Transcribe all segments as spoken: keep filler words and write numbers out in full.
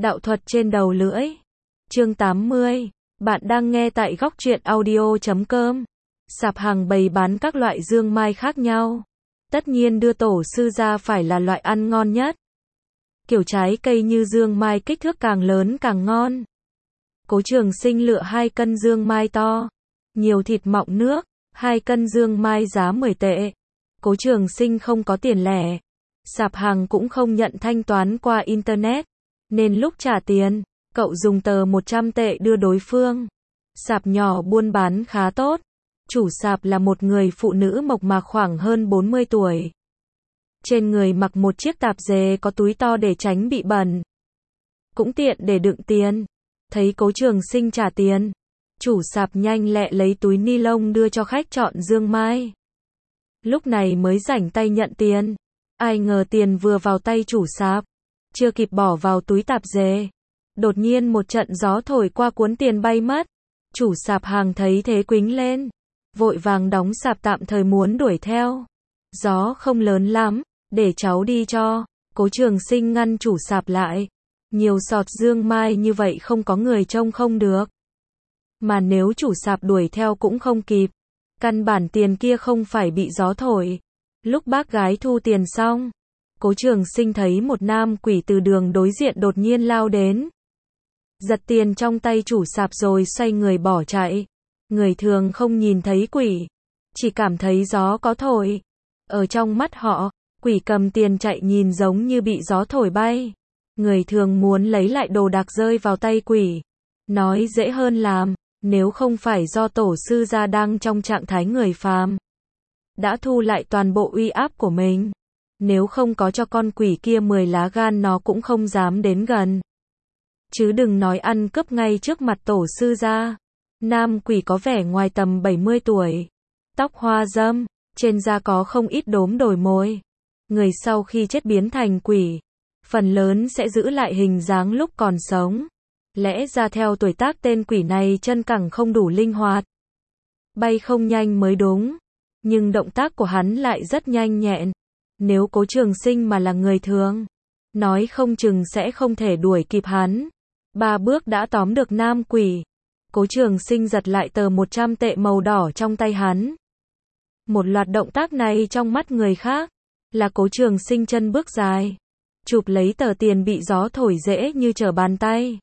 Đạo thuật trên đầu lưỡi. Chương tám mươi. Bạn đang nghe tại góc truyện audio chấm com. Sạp hàng bày bán các loại dương mai khác nhau. Tất nhiên đưa tổ sư ra phải là loại ăn ngon nhất. Kiểu trái cây như dương mai kích thước càng lớn càng ngon. Cố Trường Sinh lựa hai cân dương mai to, nhiều thịt mọng nước, hai cân dương mai giá mười tệ. Cố Trường Sinh không có tiền lẻ. Sạp hàng cũng không nhận thanh toán qua internet, nên lúc trả tiền, cậu dùng tờ một trăm tệ đưa đối phương. Sạp nhỏ buôn bán khá tốt. Chủ sạp là một người phụ nữ mộc mạc khoảng hơn bốn mươi tuổi. Trên người mặc một chiếc tạp dề có túi to để tránh bị bẩn. Cũng tiện để đựng tiền. Thấy Cố Trường Sinh trả tiền, chủ sạp nhanh lẹ lấy túi ni lông đưa cho khách chọn dương mai. Lúc này mới rảnh tay nhận tiền. Ai ngờ tiền vừa vào tay chủ sạp, chưa kịp bỏ vào túi tạp dề, đột nhiên một trận gió thổi qua cuốn tiền bay mất. Chủ sạp hàng thấy thế quĩnh lên, vội vàng đóng sạp tạm thời muốn đuổi theo. Gió không lớn lắm, để cháu đi cho. Cố Trường Sinh ngăn chủ sạp lại. Nhiều sọt dương mai như vậy không có người trông không được. Mà nếu chủ sạp đuổi theo cũng không kịp. Căn bản tiền kia không phải bị gió thổi. Lúc bác gái thu tiền xong, Cố Trường Sinh thấy một nam quỷ từ đường đối diện đột nhiên lao đến. Giật tiền trong tay chủ sạp rồi xoay người bỏ chạy. Người thường không nhìn thấy quỷ, chỉ cảm thấy gió có thổi. Ở trong mắt họ, quỷ cầm tiền chạy nhìn giống như bị gió thổi bay. Người thường muốn lấy lại đồ đạc rơi vào tay quỷ, nói dễ hơn làm, nếu không phải do tổ sư gia đang trong trạng thái người phàm, đã thu lại toàn bộ uy áp của mình. Nếu không có cho con quỷ kia mười lá gan nó cũng không dám đến gần. Chứ đừng nói ăn cướp ngay trước mặt tổ sư gia. Nam quỷ có vẻ ngoài tầm bảy mươi tuổi. Tóc hoa râm, trên da có không ít đốm đồi mồi. Người sau khi chết biến thành quỷ, phần lớn sẽ giữ lại hình dáng lúc còn sống. Lẽ ra theo tuổi tác tên quỷ này chân cẳng không đủ linh hoạt, bay không nhanh mới đúng. Nhưng động tác của hắn lại rất nhanh nhẹn. Nếu Cố Trường Sinh mà là người thường, nói không chừng sẽ không thể đuổi kịp hắn. Ba bước đã tóm được nam quỷ. Cố Trường Sinh giật lại tờ một trăm tệ màu đỏ trong tay hắn. Một loạt động tác này trong mắt người khác là Cố Trường Sinh chân bước dài, chụp lấy tờ tiền bị gió thổi dễ như trở bàn tay.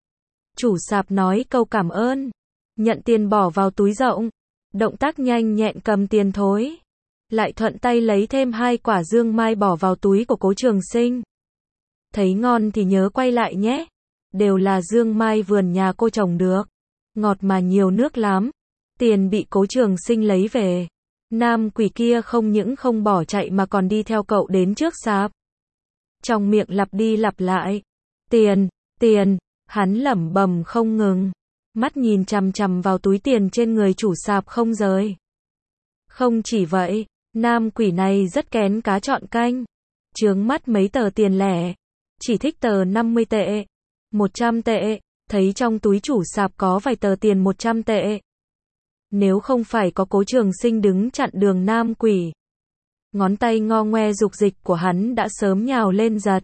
Chủ sạp nói câu cảm ơn, nhận tiền bỏ vào túi rộng, động tác nhanh nhẹn cầm tiền thối, lại thuận tay lấy thêm hai quả dương mai bỏ vào túi của Cố Trường Sinh. Thấy ngon thì nhớ quay lại nhé, đều là dương mai vườn nhà cô trồng được, ngọt mà nhiều nước lắm. Tiền bị Cố Trường Sinh lấy về. Nam quỷ kia không những không bỏ chạy mà còn đi theo cậu đến trước sạp. Trong miệng lặp đi lặp lại, tiền, tiền, hắn lẩm bẩm không ngừng, mắt nhìn chằm chằm vào túi tiền trên người chủ sạp không rời. Không chỉ vậy, nam quỷ này rất kén cá chọn canh, chướng mắt mấy tờ tiền lẻ, chỉ thích tờ năm mươi tệ, một trăm tệ, thấy trong túi chủ sạp có vài tờ tiền một trăm tệ. Nếu không phải có Cố Trường Sinh đứng chặn đường nam quỷ, ngón tay ngo ngoe dục dịch của hắn đã sớm nhào lên giật.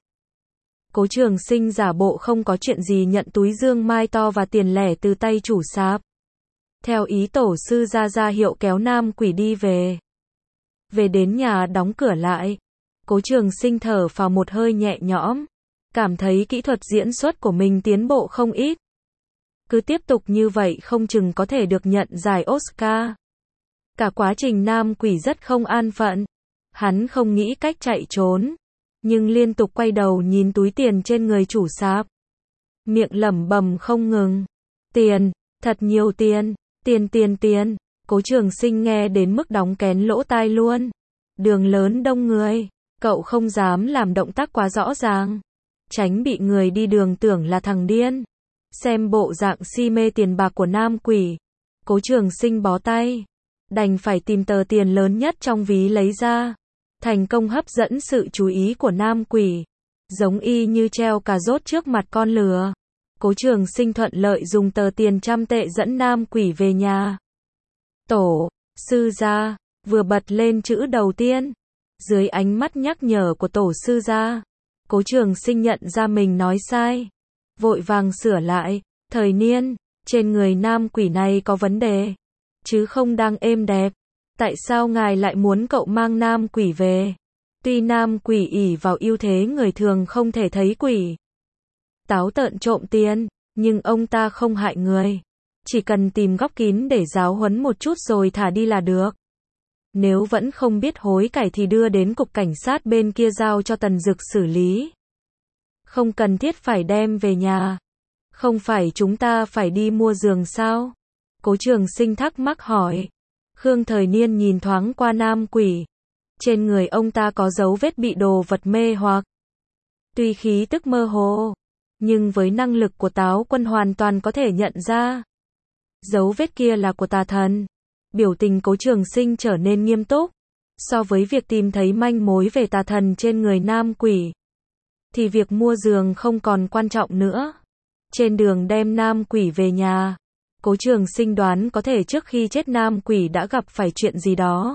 Cố Trường Sinh giả bộ không có chuyện gì nhận túi dương mai to và tiền lẻ từ tay chủ sạp. Theo ý tổ sư ra ra hiệu kéo nam quỷ đi về. Về đến nhà đóng cửa lại, Cố Trường Sinh thở phào một hơi nhẹ nhõm, cảm thấy kỹ thuật diễn xuất của mình tiến bộ không ít. Cứ tiếp tục như vậy không chừng có thể được nhận giải Oscar. Cả quá trình nam quỷ rất không an phận. Hắn không nghĩ cách chạy trốn, nhưng liên tục quay đầu nhìn túi tiền trên người chủ sạp. Miệng lẩm bẩm không ngừng. Tiền, thật nhiều tiền, tiền tiền tiền. Cố Trường Sinh nghe đến mức đóng kén lỗ tai luôn. Đường lớn đông người, cậu không dám làm động tác quá rõ ràng, tránh bị người đi đường tưởng là thằng điên. Xem bộ dạng si mê tiền bạc của nam quỷ, Cố Trường Sinh bó tay, đành phải tìm tờ tiền lớn nhất trong ví lấy ra, thành công hấp dẫn sự chú ý của nam quỷ, giống y như treo cà rốt trước mặt con lừa. Cố Trường Sinh thuận lợi dùng tờ tiền trăm tệ dẫn nam quỷ về nhà. Tổ sư gia vừa bật lên chữ đầu tiên, dưới ánh mắt nhắc nhở của tổ sư gia, Cố Trường Sinh nhận ra mình nói sai. vội vàng sửa lại, thời niên, trên người nam quỷ này có vấn đề, chứ không đang êm đẹp. Tại sao ngài lại muốn cậu mang nam quỷ về? Tuy nam quỷ ỷ vào ưu thế người thường không thể thấy quỷ táo tợn trộm tiền, nhưng ông ta không hại người. Chỉ cần tìm góc kín để giáo huấn một chút rồi thả đi là được. Nếu vẫn không biết hối cải thì đưa đến cục cảnh sát bên kia giao cho Tần Dực xử lý. Không cần thiết phải đem về nhà. Không phải chúng ta phải đi mua giường sao? Cố Trường Sinh thắc mắc hỏi. Khương Thời Niên nhìn thoáng qua nam quỷ. Trên người ông ta có dấu vết bị đồ vật mê hoặc. Tuy khí tức mơ hồ, nhưng với năng lực của Táo Quân hoàn toàn có thể nhận ra. Dấu vết kia là của tà thần. Biểu tình Cố Trường Sinh trở nên nghiêm túc. So với việc tìm thấy manh mối về tà thần trên người nam quỷ, thì việc mua giường không còn quan trọng nữa. Trên đường đem nam quỷ về nhà, Cố Trường Sinh đoán có thể trước khi chết nam quỷ đã gặp phải chuyện gì đó.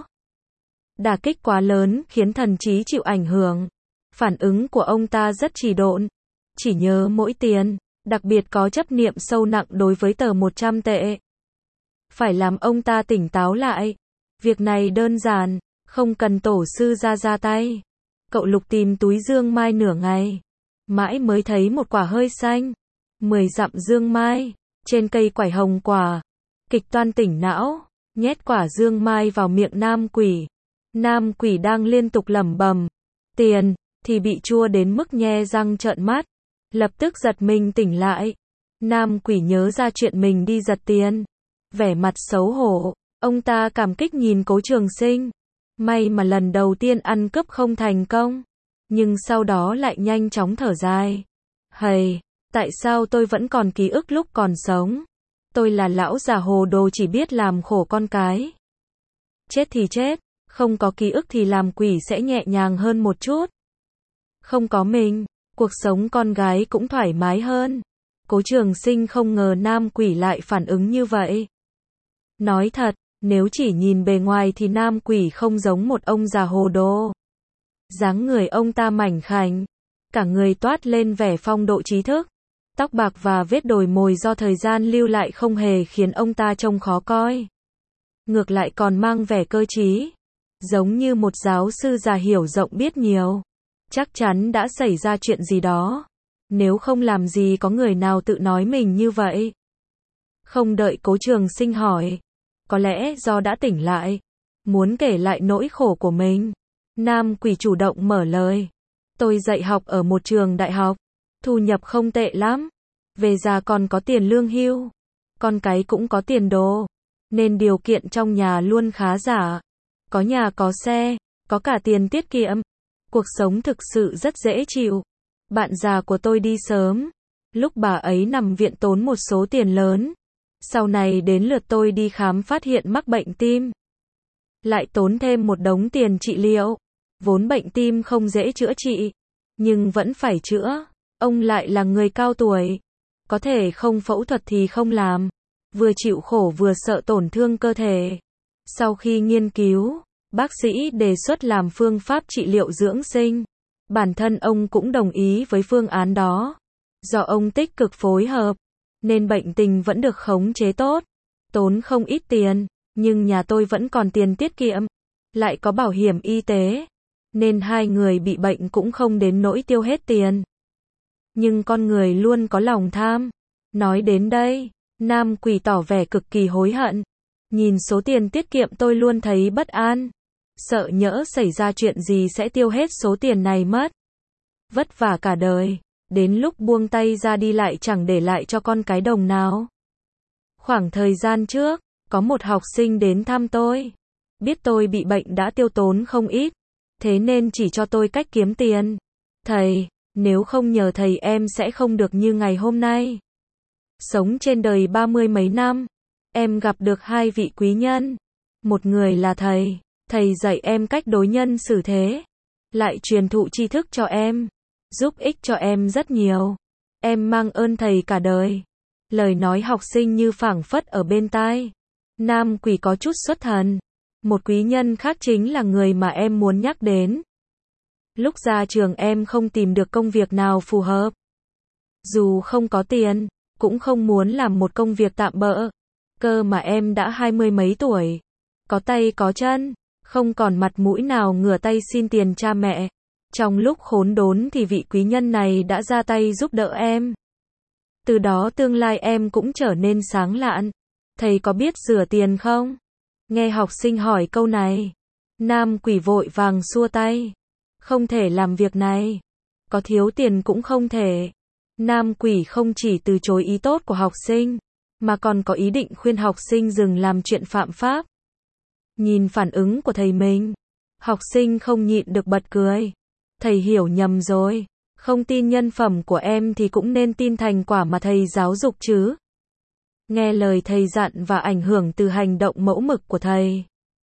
Đả kích quá lớn khiến thần trí chịu ảnh hưởng. Phản ứng của ông ta rất trì độn, chỉ nhớ mỗi tiền, đặc biệt có chấp niệm sâu nặng đối với tờ một trăm tệ. Phải làm ông ta tỉnh táo lại. Việc này đơn giản, không cần tổ sư ra ra tay. Cậu Lục tìm túi dương mai nửa ngày, mãi mới thấy một quả hơi xanh. Mười dặm dương mai, trên cây quải hồng quả. Kịch toan tỉnh não, nhét quả dương mai vào miệng nam quỷ. Nam quỷ đang liên tục lẩm bẩm tiền, thì bị chua đến mức nhe răng trợn mắt. Lập tức giật mình tỉnh lại. Nam quỷ nhớ ra chuyện mình đi giật tiền. Vẻ mặt xấu hổ, ông ta cảm kích nhìn Cố Trường Sinh. May mà lần đầu tiên ăn cướp không thành công, nhưng sau đó lại nhanh chóng thở dài. Hầy, tại sao tôi vẫn còn ký ức lúc còn sống? Tôi là lão già hồ đồ chỉ biết làm khổ con cái. Chết thì chết, không có ký ức thì làm quỷ sẽ nhẹ nhàng hơn một chút. Không có mình, cuộc sống con gái cũng thoải mái hơn. Cố Trường Sinh không ngờ nam quỷ lại phản ứng như vậy. Nói thật, nếu chỉ nhìn bề ngoài thì nam quỷ không giống một ông già hồ đồ. Dáng người ông ta mảnh khảnh, cả người toát lên vẻ phong độ trí thức. Tóc bạc và vết đồi mồi do thời gian lưu lại không hề khiến ông ta trông khó coi. Ngược lại còn mang vẻ cơ trí, giống như một giáo sư già hiểu rộng biết nhiều. Chắc chắn đã xảy ra chuyện gì đó. Nếu không làm gì có người nào tự nói mình như vậy. Không đợi Cố Trường Sinh hỏi, có lẽ do đã tỉnh lại, muốn kể lại nỗi khổ của mình, nam quỷ chủ động mở lời. Tôi dạy học ở một trường đại học, thu nhập không tệ lắm, về già còn có tiền lương hưu, con cái cũng có tiền đồ, nên điều kiện trong nhà luôn khá giả. Có nhà có xe, có cả tiền tiết kiệm, cuộc sống thực sự rất dễ chịu. Bạn già của tôi đi sớm, lúc bà ấy nằm viện tốn một số tiền lớn. Sau này đến lượt tôi đi khám phát hiện mắc bệnh tim, lại tốn thêm một đống tiền trị liệu. Vốn bệnh tim không dễ chữa trị, nhưng vẫn phải chữa. Ông lại là người cao tuổi, có thể không phẫu thuật thì không làm, vừa chịu khổ vừa sợ tổn thương cơ thể. Sau khi nghiên cứu, bác sĩ đề xuất làm phương pháp trị liệu dưỡng sinh. Bản thân ông cũng đồng ý với phương án đó. Do ông tích cực phối hợp, nên bệnh tình vẫn được khống chế tốt. Tốn không ít tiền, nhưng nhà tôi vẫn còn tiền tiết kiệm, lại có bảo hiểm y tế, nên hai người bị bệnh cũng không đến nỗi tiêu hết tiền. Nhưng con người luôn có lòng tham. Nói đến đây, nam quỷ tỏ vẻ cực kỳ hối hận. Nhìn số tiền tiết kiệm tôi luôn thấy bất an. Sợ nhỡ xảy ra chuyện gì sẽ tiêu hết số tiền này mất. Vất vả cả đời, đến lúc buông tay ra đi lại chẳng để lại cho con cái đồng nào. Khoảng thời gian trước, có một học sinh đến thăm tôi. Biết tôi bị bệnh đã tiêu tốn không ít, thế nên chỉ cho tôi cách kiếm tiền. Thầy, nếu không nhờ thầy em sẽ không được như ngày hôm nay. Sống trên đời ba mươi mấy năm, em gặp được hai vị quý nhân. Một người là thầy, thầy dạy em cách đối nhân xử thế, lại truyền thụ tri thức cho em, giúp ích cho em rất nhiều. Em mang ơn thầy cả đời. Lời nói học sinh như phảng phất ở bên tai. Nam quỷ có chút xuất thần. Một quý nhân khác chính là người mà em muốn nhắc đến. Lúc ra trường em không tìm được công việc nào phù hợp. Dù không có tiền, cũng không muốn làm một công việc tạm bợ. Cơ mà em đã hai mươi mấy tuổi, có tay có chân, không còn mặt mũi nào ngửa tay xin tiền cha mẹ. Trong lúc khốn đốn thì vị quý nhân này đã ra tay giúp đỡ em. Từ đó tương lai em cũng trở nên sáng lạn. Thầy có biết rửa tiền không? Nghe học sinh hỏi câu này, nam quỷ vội vàng xua tay. Không thể làm việc này. Có thiếu tiền cũng không thể. Nam quỷ không chỉ từ chối ý tốt của học sinh, mà còn có ý định khuyên học sinh dừng làm chuyện phạm pháp. Nhìn phản ứng của thầy mình, học sinh không nhịn được bật cười. Thầy hiểu nhầm rồi. Không tin nhân phẩm của em thì cũng nên tin thành quả mà thầy giáo dục chứ. Nghe lời thầy dặn và ảnh hưởng từ hành động mẫu mực của thầy.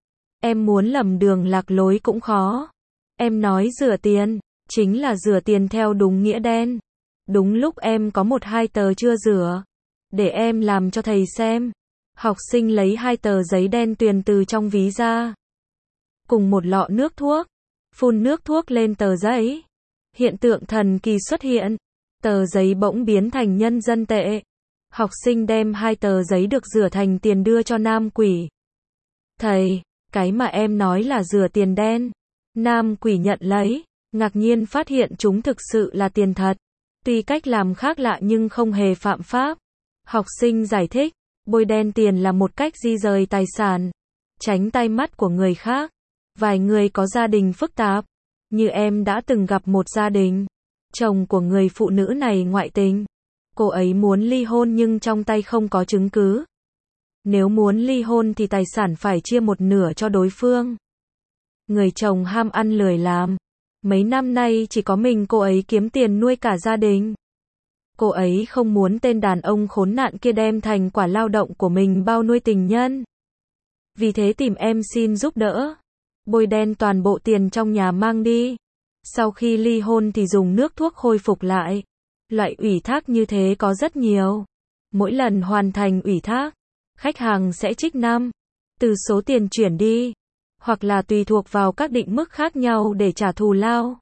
Em muốn lầm đường lạc lối cũng khó. Em nói rửa tiền, chính là rửa tiền theo đúng nghĩa đen. Đúng lúc em có một hai tờ chưa rửa. Để em làm cho thầy xem. Học sinh lấy hai tờ giấy đen tuyền từ trong ví ra. Cùng một lọ nước thuốc. Phun nước thuốc lên tờ giấy. Hiện tượng thần kỳ xuất hiện. Tờ giấy bỗng biến thành nhân dân tệ. Học sinh đem hai tờ giấy được rửa thành tiền đưa cho nam quỷ. Thầy, cái mà em nói là rửa tiền đen. Nam quỷ nhận lấy, ngạc nhiên phát hiện chúng thực sự là tiền thật. Tuy cách làm khác lạ nhưng không hề phạm pháp. Học sinh giải thích, bôi đen tiền là một cách di rời tài sản, tránh tay mắt của người khác. Vài người có gia đình phức tạp, như em đã từng gặp một gia đình. Chồng của người phụ nữ này ngoại tình. Cô ấy muốn ly hôn nhưng trong tay không có chứng cứ. Nếu muốn ly hôn thì tài sản phải chia một nửa cho đối phương. Người chồng ham ăn lười làm. Mấy năm nay chỉ có mình cô ấy kiếm tiền nuôi cả gia đình. Cô ấy không muốn tên đàn ông khốn nạn kia đem thành quả lao động của mình bao nuôi tình nhân. Vì thế tìm em xin giúp đỡ. Bôi đen toàn bộ tiền trong nhà mang đi. Sau khi ly hôn thì dùng nước thuốc khôi phục lại. Loại ủy thác như thế có rất nhiều. Mỗi lần hoàn thành ủy thác, khách hàng sẽ trích năm từ số tiền chuyển đi, hoặc là tùy thuộc vào các định mức khác nhau để trả thù lao.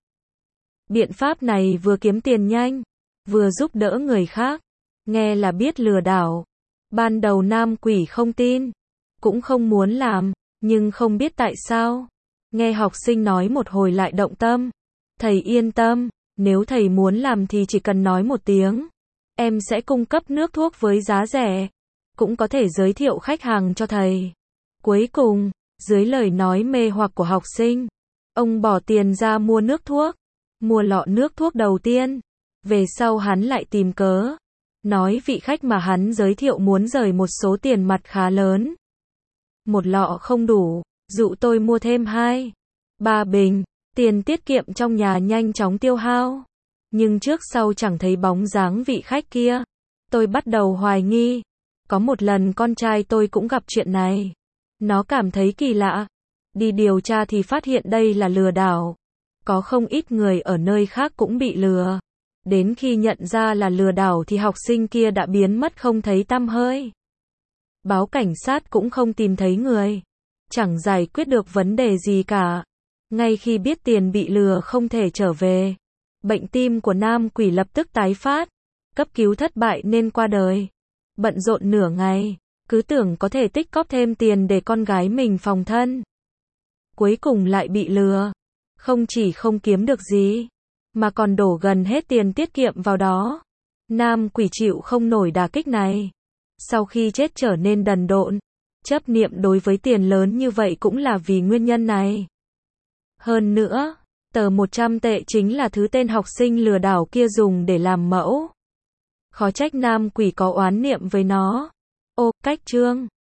Biện pháp này vừa kiếm tiền nhanh, vừa giúp đỡ người khác. Nghe là biết lừa đảo. Ban đầu nam quỷ không tin, cũng không muốn làm, nhưng không biết tại sao. Nghe học sinh nói một hồi lại động tâm. Thầy yên tâm, nếu thầy muốn làm thì chỉ cần nói một tiếng. Em sẽ cung cấp nước thuốc với giá rẻ. Cũng có thể giới thiệu khách hàng cho thầy. Cuối cùng, dưới lời nói mê hoặc của học sinh, ông bỏ tiền ra mua nước thuốc. Mua lọ nước thuốc đầu tiên. Về sau hắn lại tìm cớ. Nói vị khách mà hắn giới thiệu muốn rời một số tiền mặt khá lớn. Một lọ không đủ, dụ tôi mua thêm hai, ba bình. Tiền tiết kiệm trong nhà nhanh chóng tiêu hao. Nhưng trước sau chẳng thấy bóng dáng vị khách kia. Tôi bắt đầu hoài nghi. Có một lần con trai tôi cũng gặp chuyện này. Nó cảm thấy kỳ lạ. Đi điều tra thì phát hiện đây là lừa đảo. Có không ít người ở nơi khác cũng bị lừa. Đến khi nhận ra là lừa đảo thì học sinh kia đã biến mất không thấy tăm hơi. Báo cảnh sát cũng không tìm thấy người. Chẳng giải quyết được vấn đề gì cả. Ngay khi biết tiền bị lừa không thể trở về, bệnh tim của nam quỷ lập tức tái phát. Cấp cứu thất bại nên qua đời. Bận rộn nửa ngày, cứ tưởng có thể tích cóp thêm tiền để con gái mình phòng thân. Cuối cùng lại bị lừa. Không chỉ không kiếm được gì, mà còn đổ gần hết tiền tiết kiệm vào đó. Nam quỷ chịu không nổi đả kích này. Sau khi chết trở nên đần độn. Chấp niệm đối với tiền lớn như vậy cũng là vì nguyên nhân này. Hơn nữa, tờ một trăm tệ chính là thứ tên học sinh lừa đảo kia dùng để làm mẫu. Khó trách nam quỷ có oán niệm với nó. Ô, cách chương.